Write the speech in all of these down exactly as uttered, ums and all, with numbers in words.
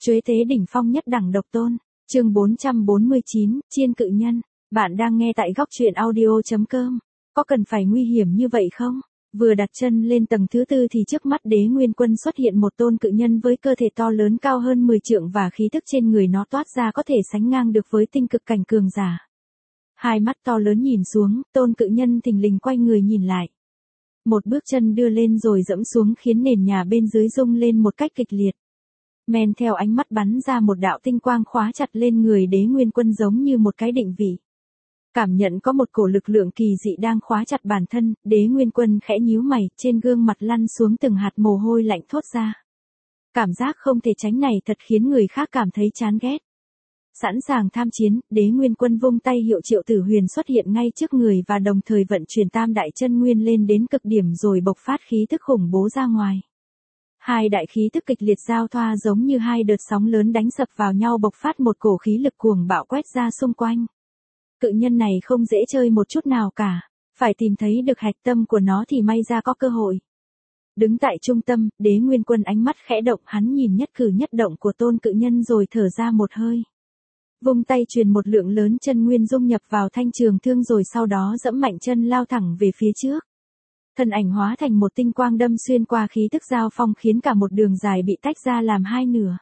Chuế tế đỉnh phong nhất đẳng độc tôn, chương bốn trăm bốn mươi chín, chiên cự nhân. Bạn đang nghe tại góc truyện audio chấm com. Có cần phải nguy hiểm như vậy không? Vừa đặt chân lên tầng thứ tư thì trước mắt Đế Nguyên Quân xuất hiện một tôn cự nhân với cơ thể to lớn cao hơn mười trượng và khí tức trên người nó toát ra có thể sánh ngang được với tinh cực cảnh cường giả. Hai mắt to lớn nhìn xuống, tôn cự nhân thình lình quay người nhìn lại. Một bước chân đưa lên rồi dẫm xuống khiến nền nhà bên dưới rung lên một cách kịch liệt. Men theo ánh mắt bắn ra một đạo tinh quang khóa chặt lên người Đế Nguyên Quân giống như một cái định vị. Cảm nhận có một cổ lực lượng kỳ dị đang khóa chặt bản thân, Đế Nguyên Quân khẽ nhíu mày, trên gương mặt lăn xuống từng hạt mồ hôi lạnh thốt ra. Cảm giác không thể tránh này thật khiến người khác cảm thấy chán ghét. Sẵn sàng tham chiến, Đế Nguyên Quân vung tay hiệu Triệu Tử Huyền xuất hiện ngay trước người và đồng thời vận chuyển tam đại chân nguyên lên đến cực điểm rồi bộc phát khí tức khủng bố ra ngoài. Hai đại khí tức kịch liệt giao thoa giống như hai đợt sóng lớn đánh sập vào nhau bộc phát một cổ khí lực cuồng bạo quét ra xung quanh. Cự nhân này không dễ chơi một chút nào cả, phải tìm thấy được hạch tâm của nó thì may ra có cơ hội. Đứng tại trung tâm, Đế Nguyên Quân ánh mắt khẽ động, hắn nhìn nhất cử nhất động của tôn cự nhân rồi thở ra một hơi. Vung tay truyền một lượng lớn chân nguyên dung nhập vào thanh trường thương rồi sau đó dẫm mạnh chân lao thẳng về phía trước. Thân ảnh hóa thành một tinh quang đâm xuyên qua khí tức giao phong khiến cả một đường dài bị tách ra làm hai nửa.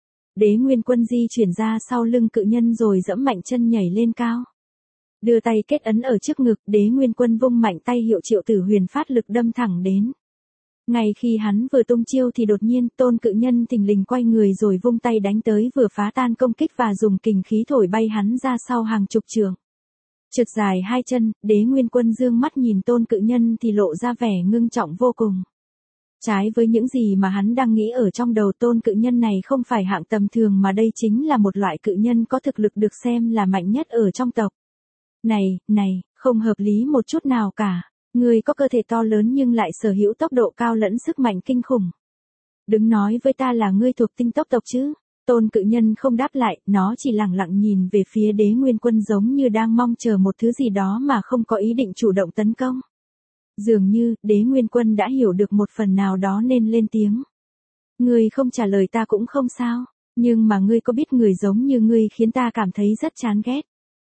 Đế Nguyên Quân di chuyển ra sau lưng cự nhân rồi dẫm mạnh chân nhảy lên cao. Đưa tay kết ấn ở trước ngực, Đế Nguyên Quân vung mạnh tay hiệu Triệu Tử Huyền phát lực đâm thẳng đến. Ngay khi hắn vừa tung chiêu thì đột nhiên tôn cự nhân thình lình quay người rồi vung tay đánh tới vừa phá tan công kích và dùng kình khí thổi bay hắn ra sau hàng chục trượng. Trượt dài hai chân, Đế Nguyên Quân dương mắt nhìn tôn cự nhân thì lộ ra vẻ ngưng trọng vô cùng. Trái với những gì mà hắn đang nghĩ ở trong đầu, tôn cự nhân này không phải hạng tầm thường mà đây chính là một loại cự nhân có thực lực được xem là mạnh nhất ở trong tộc. Này, này, không hợp lý một chút nào cả. Ngươi có cơ thể to lớn nhưng lại sở hữu tốc độ cao lẫn sức mạnh kinh khủng. Đừng nói với ta là ngươi thuộc tinh tốc tộc chứ. Tôn cự nhân không đáp lại, nó chỉ lẳng lặng nhìn về phía Đế Nguyên Quân giống như đang mong chờ một thứ gì đó mà không có ý định chủ động tấn công. Dường như, Đế Nguyên Quân đã hiểu được một phần nào đó nên lên tiếng. Ngươi không trả lời ta cũng không sao, nhưng mà ngươi có biết người giống như ngươi khiến ta cảm thấy rất chán ghét.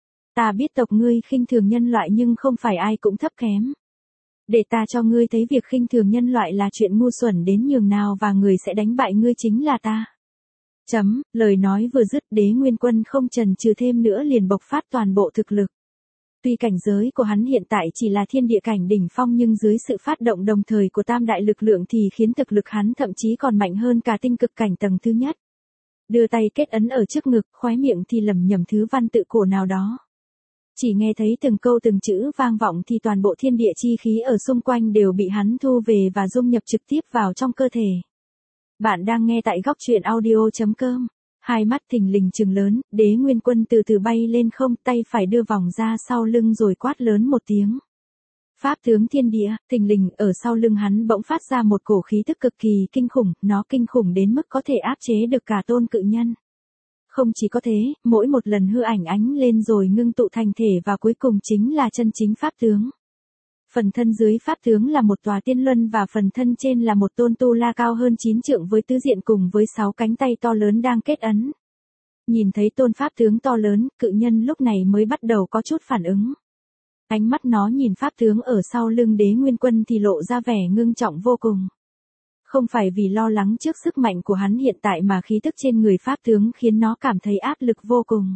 Ta biết tộc ngươi khinh thường nhân loại nhưng không phải ai cũng thấp kém. Để ta cho ngươi thấy việc khinh thường nhân loại là chuyện ngu xuẩn đến nhường nào và người sẽ đánh bại ngươi chính là ta. Chấm, lời nói vừa dứt Đế Nguyên Quân không chần chừ thêm nữa liền bộc phát toàn bộ thực lực. Tuy cảnh giới của hắn hiện tại chỉ là thiên địa cảnh đỉnh phong nhưng dưới sự phát động đồng thời của tam đại lực lượng thì khiến thực lực hắn thậm chí còn mạnh hơn cả tinh cực cảnh tầng thứ nhất. Đưa tay kết ấn ở trước ngực, khóe miệng thì lẩm nhẩm thứ văn tự cổ nào đó. Chỉ nghe thấy từng câu từng chữ vang vọng thì toàn bộ thiên địa chi khí ở xung quanh đều bị hắn thu về và dung nhập trực tiếp vào trong cơ thể. Bạn đang nghe tại góc truyện audio chấm com. Hai mắt thình lình trừng lớn, Đế Nguyên Quân từ từ bay lên không, tay phải đưa vòng ra sau lưng rồi quát lớn một tiếng. Pháp tướng thiên địa, thình lình ở sau lưng hắn bỗng phát ra một cổ khí tức cực kỳ kinh khủng, nó kinh khủng đến mức có thể áp chế được cả tôn cự nhân. Không chỉ có thế, mỗi một lần hư ảnh ánh lên rồi ngưng tụ thành thể và cuối cùng chính là chân chính pháp tướng. Phần thân dưới pháp tướng là một tòa tiên luân và phần thân trên là một tôn tu la cao hơn chín trượng với tứ diện cùng với sáu cánh tay to lớn đang kết ấn. Nhìn thấy tôn pháp tướng to lớn, cự nhân lúc này mới bắt đầu có chút phản ứng. Ánh mắt nó nhìn pháp tướng ở sau lưng Đế Nguyên Quân thì lộ ra vẻ ngưng trọng vô cùng. Không phải vì lo lắng trước sức mạnh của hắn hiện tại mà khí tức trên người pháp tướng khiến nó cảm thấy áp lực vô cùng.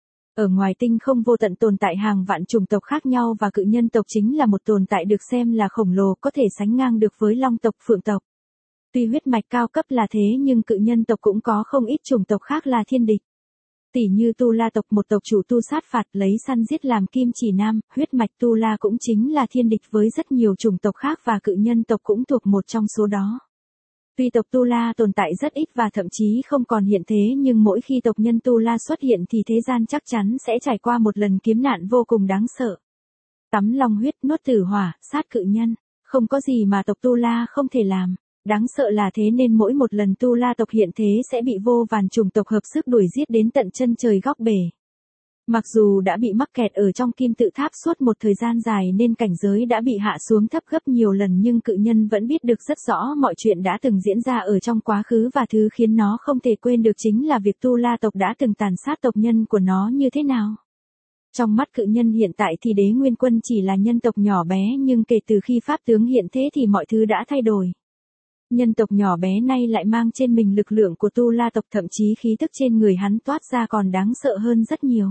Ở ngoài tinh không vô tận tồn tại hàng vạn chủng tộc khác nhau và cự nhân tộc chính là một tồn tại được xem là khổng lồ có thể sánh ngang được với long tộc phượng tộc. Tuy huyết mạch cao cấp là thế nhưng cự nhân tộc cũng có không ít chủng tộc khác là thiên địch. Tỷ như Tu La tộc, một tộc chủ tu sát phạt lấy săn giết làm kim chỉ nam, huyết mạch Tu La cũng chính là thiên địch với rất nhiều chủng tộc khác và cự nhân tộc cũng thuộc một trong số đó. Tuy tộc Tu La tồn tại rất ít và thậm chí không còn hiện thế nhưng mỗi khi tộc nhân Tu La xuất hiện thì thế gian chắc chắn sẽ trải qua một lần kiếm nạn vô cùng đáng sợ. Tắm long huyết, nuốt tử hỏa, sát cự nhân, không có gì mà tộc Tu La không thể làm. Đáng sợ là thế nên mỗi một lần Tu La tộc hiện thế sẽ bị vô vàn chủng tộc hợp sức đuổi giết đến tận chân trời góc bể. Mặc dù đã bị mắc kẹt ở trong kim tự tháp suốt một thời gian dài nên cảnh giới đã bị hạ xuống thấp gấp nhiều lần, nhưng cự nhân vẫn biết được rất rõ mọi chuyện đã từng diễn ra ở trong quá khứ, và thứ khiến nó không thể quên được chính là việc Tu La tộc đã từng tàn sát tộc nhân của nó như thế nào. Trong mắt cự nhân hiện tại thì Đế Nguyên Quân chỉ là nhân tộc nhỏ bé, nhưng kể từ khi pháp tướng hiện thế thì mọi thứ đã thay đổi. Nhân tộc nhỏ bé nay lại mang trên mình lực lượng của Tu La tộc, thậm chí khí tức trên người hắn toát ra còn đáng sợ hơn rất nhiều.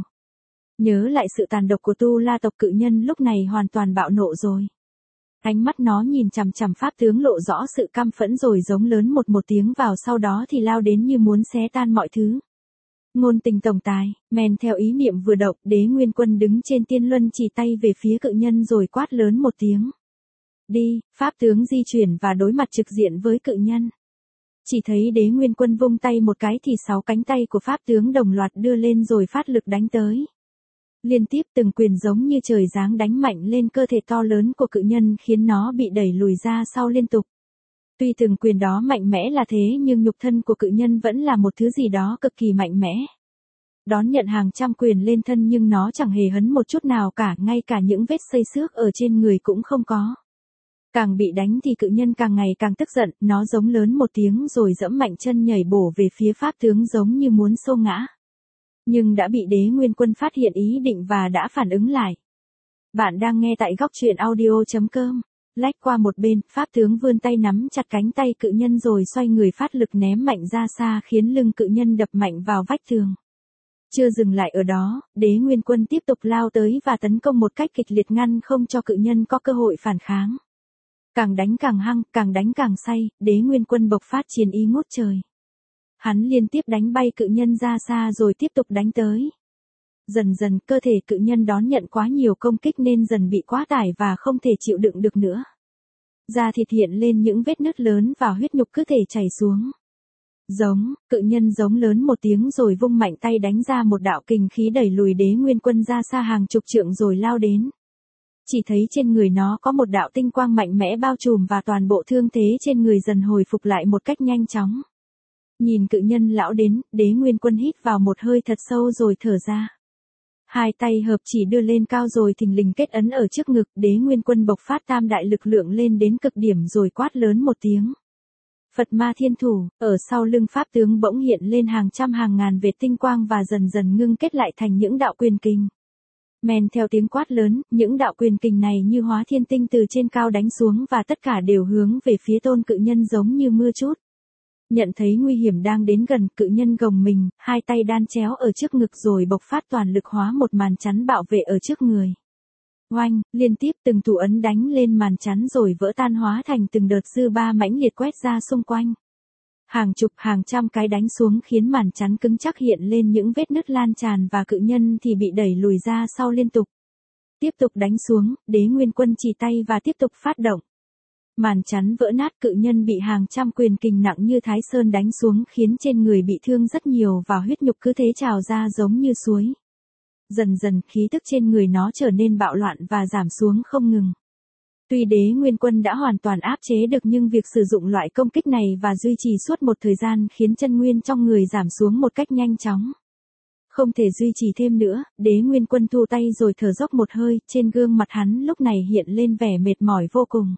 Nhớ lại sự tàn độc của Tu La tộc, cự nhân lúc này hoàn toàn bạo nộ rồi. Ánh mắt nó nhìn chằm chằm pháp tướng lộ rõ sự căm phẫn rồi giống lớn một một tiếng vào, sau đó thì lao đến như muốn xé tan mọi thứ. Ngôn tình tổng tài, men theo ý niệm vừa động, Đế Nguyên Quân đứng trên tiên luân chỉ tay về phía cự nhân rồi quát lớn một tiếng. Đi, pháp tướng di chuyển và đối mặt trực diện với cự nhân. Chỉ thấy Đế Nguyên Quân vung tay một cái thì sáu cánh tay của pháp tướng đồng loạt đưa lên rồi phát lực đánh tới. Liên tiếp từng quyền giống như trời giáng đánh mạnh lên cơ thể to lớn của cự nhân, khiến nó bị đẩy lùi ra sau liên tục. Tuy từng quyền đó mạnh mẽ là thế, nhưng nhục thân của cự nhân vẫn là một thứ gì đó cực kỳ mạnh mẽ. Đón nhận hàng trăm quyền lên thân nhưng nó chẳng hề hấn một chút nào cả, ngay cả những vết xây xước ở trên người cũng không có. Càng bị đánh thì cự nhân càng ngày càng tức giận, nó giống lớn một tiếng rồi giẫm mạnh chân nhảy bổ về phía pháp tướng giống như muốn xô ngã. Nhưng đã bị Đế Nguyên Quân phát hiện ý định và đã phản ứng lại. Bạn đang nghe tại góc truyện audio chấm com. Lách qua một bên, pháp tướng vươn tay nắm chặt cánh tay cự nhân rồi xoay người phát lực ném mạnh ra xa, khiến lưng cự nhân đập mạnh vào vách tường. Chưa dừng lại ở đó, Đế Nguyên Quân tiếp tục lao tới và tấn công một cách kịch liệt, ngăn không cho cự nhân có cơ hội phản kháng. Càng đánh càng hăng, càng đánh càng say, Đế Nguyên Quân bộc phát chiến ý ngút trời. Hắn liên tiếp đánh bay cự nhân ra xa rồi tiếp tục đánh tới. Dần dần cơ thể cự nhân đón nhận quá nhiều công kích nên dần bị quá tải và không thể chịu đựng được nữa. Da thịt hiện lên những vết nứt lớn và huyết nhục cứ thể chảy xuống. Giống, cự nhân giống lớn một tiếng rồi vung mạnh tay đánh ra một đạo kình khí đẩy lùi Đế Nguyên Quân ra xa hàng chục trượng rồi lao đến. Chỉ thấy trên người nó có một đạo tinh quang mạnh mẽ bao trùm và toàn bộ thương thế trên người dần hồi phục lại một cách nhanh chóng. Nhìn cự nhân lão đến, Đế Nguyên Quân hít vào một hơi thật sâu rồi thở ra. Hai tay hợp chỉ đưa lên cao rồi thình lình kết ấn ở trước ngực, Đế Nguyên Quân bộc phát tam đại lực lượng lên đến cực điểm rồi quát lớn một tiếng. Phật Ma Thiên Thủ, ở sau lưng pháp tướng bỗng hiện lên hàng trăm hàng ngàn vệt tinh quang và dần dần ngưng kết lại thành những đạo quyền kình. Men theo tiếng quát lớn, những đạo quyền kình này như hóa thiên tinh từ trên cao đánh xuống và tất cả đều hướng về phía tôn cự nhân giống như mưa trút. Nhận thấy nguy hiểm đang đến gần, cự nhân gồng mình, hai tay đan chéo ở trước ngực rồi bộc phát toàn lực hóa một màn chắn bảo vệ ở trước người. Oanh, liên tiếp từng thủ ấn đánh lên màn chắn rồi vỡ tan hóa thành từng đợt dư ba mãnh liệt quét ra xung quanh. Hàng chục hàng trăm cái đánh xuống khiến màn chắn cứng chắc hiện lên những vết nứt lan tràn và cự nhân thì bị đẩy lùi ra sau liên tục. Tiếp tục đánh xuống, Đế Nguyên Quân chỉ tay và tiếp tục phát động. Màn chắn vỡ nát, cự nhân bị hàng trăm quyền kình nặng như Thái Sơn đánh xuống khiến trên người bị thương rất nhiều và huyết nhục cứ thế trào ra giống như suối. Dần dần khí tức trên người nó trở nên bạo loạn và giảm xuống không ngừng. Tuy Đế Nguyên Quân đã hoàn toàn áp chế được nhưng việc sử dụng loại công kích này và duy trì suốt một thời gian khiến chân nguyên trong người giảm xuống một cách nhanh chóng. Không thể duy trì thêm nữa, Đế Nguyên Quân thu tay rồi thở dốc một hơi, trên gương mặt hắn lúc này hiện lên vẻ mệt mỏi vô cùng.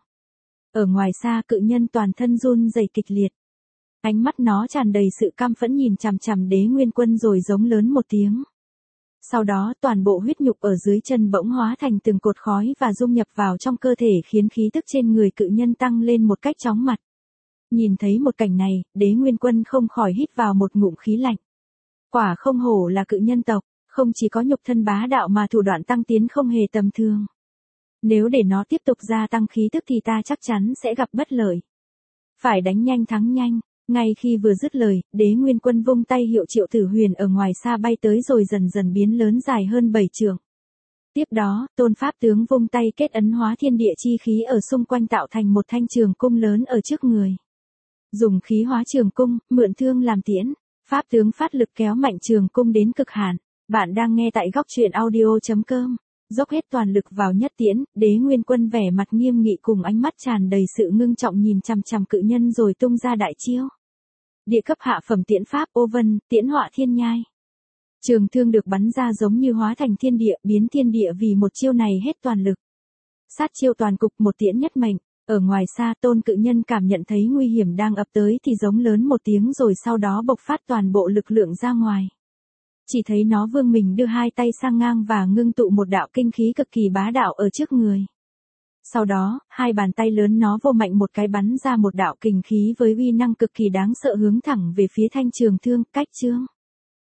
Ở ngoài xa cự nhân toàn thân run rẩy kịch liệt. Ánh mắt nó tràn đầy sự căm phẫn nhìn chằm chằm Đế Nguyên Quân rồi giống lớn một tiếng. Sau đó toàn bộ huyết nhục ở dưới chân bỗng hóa thành từng cột khói và dung nhập vào trong cơ thể khiến khí tức trên người cự nhân tăng lên một cách chóng mặt. Nhìn thấy một cảnh này, Đế Nguyên Quân không khỏi hít vào một ngụm khí lạnh. Quả không hổ là cự nhân tộc, không chỉ có nhục thân bá đạo mà thủ đoạn tăng tiến không hề tầm thường. Nếu để nó tiếp tục gia tăng khí tức thì ta chắc chắn sẽ gặp bất lợi. Phải đánh nhanh thắng nhanh. Ngay khi vừa dứt lời, Đế Nguyên Quân vung tay hiệu Triệu Tử Huyền ở ngoài xa bay tới rồi dần dần biến lớn dài hơn bảy trượng. Tiếp đó, tôn pháp tướng vung tay kết ấn hóa thiên địa chi khí ở xung quanh tạo thành một thanh trường cung lớn ở trước người. Dùng khí hóa trường cung, mượn thương làm tiễn, pháp tướng phát lực kéo mạnh trường cung đến cực hạn. Bạn đang nghe tại góc truyện audio chấm com. Dốc hết toàn lực vào nhất tiễn, Đế Nguyên Quân vẻ mặt nghiêm nghị cùng ánh mắt tràn đầy sự ngưng trọng nhìn chằm chằm cự nhân rồi tung ra đại chiêu. Địa cấp hạ phẩm tiễn pháp ô vân, tiễn họa thiên nhai. Trường thương được bắn ra giống như hóa thành thiên địa, biến thiên địa vì một chiêu này hết toàn lực. Sát chiêu toàn cục, một tiễn nhất mệnh. Ở ngoài xa, Tôn Cự Nhân cảm nhận thấy nguy hiểm đang ập tới thì giống lớn một tiếng rồi sau đó bộc phát toàn bộ lực lượng ra ngoài. Chỉ thấy nó vươn mình đưa hai tay sang ngang và ngưng tụ một đạo kinh khí cực kỳ bá đạo ở trước người. Sau đó, hai bàn tay lớn nó vô mạnh một cái bắn ra một đạo kình khí với uy năng cực kỳ đáng sợ hướng thẳng về phía thanh trường thương, cách chương.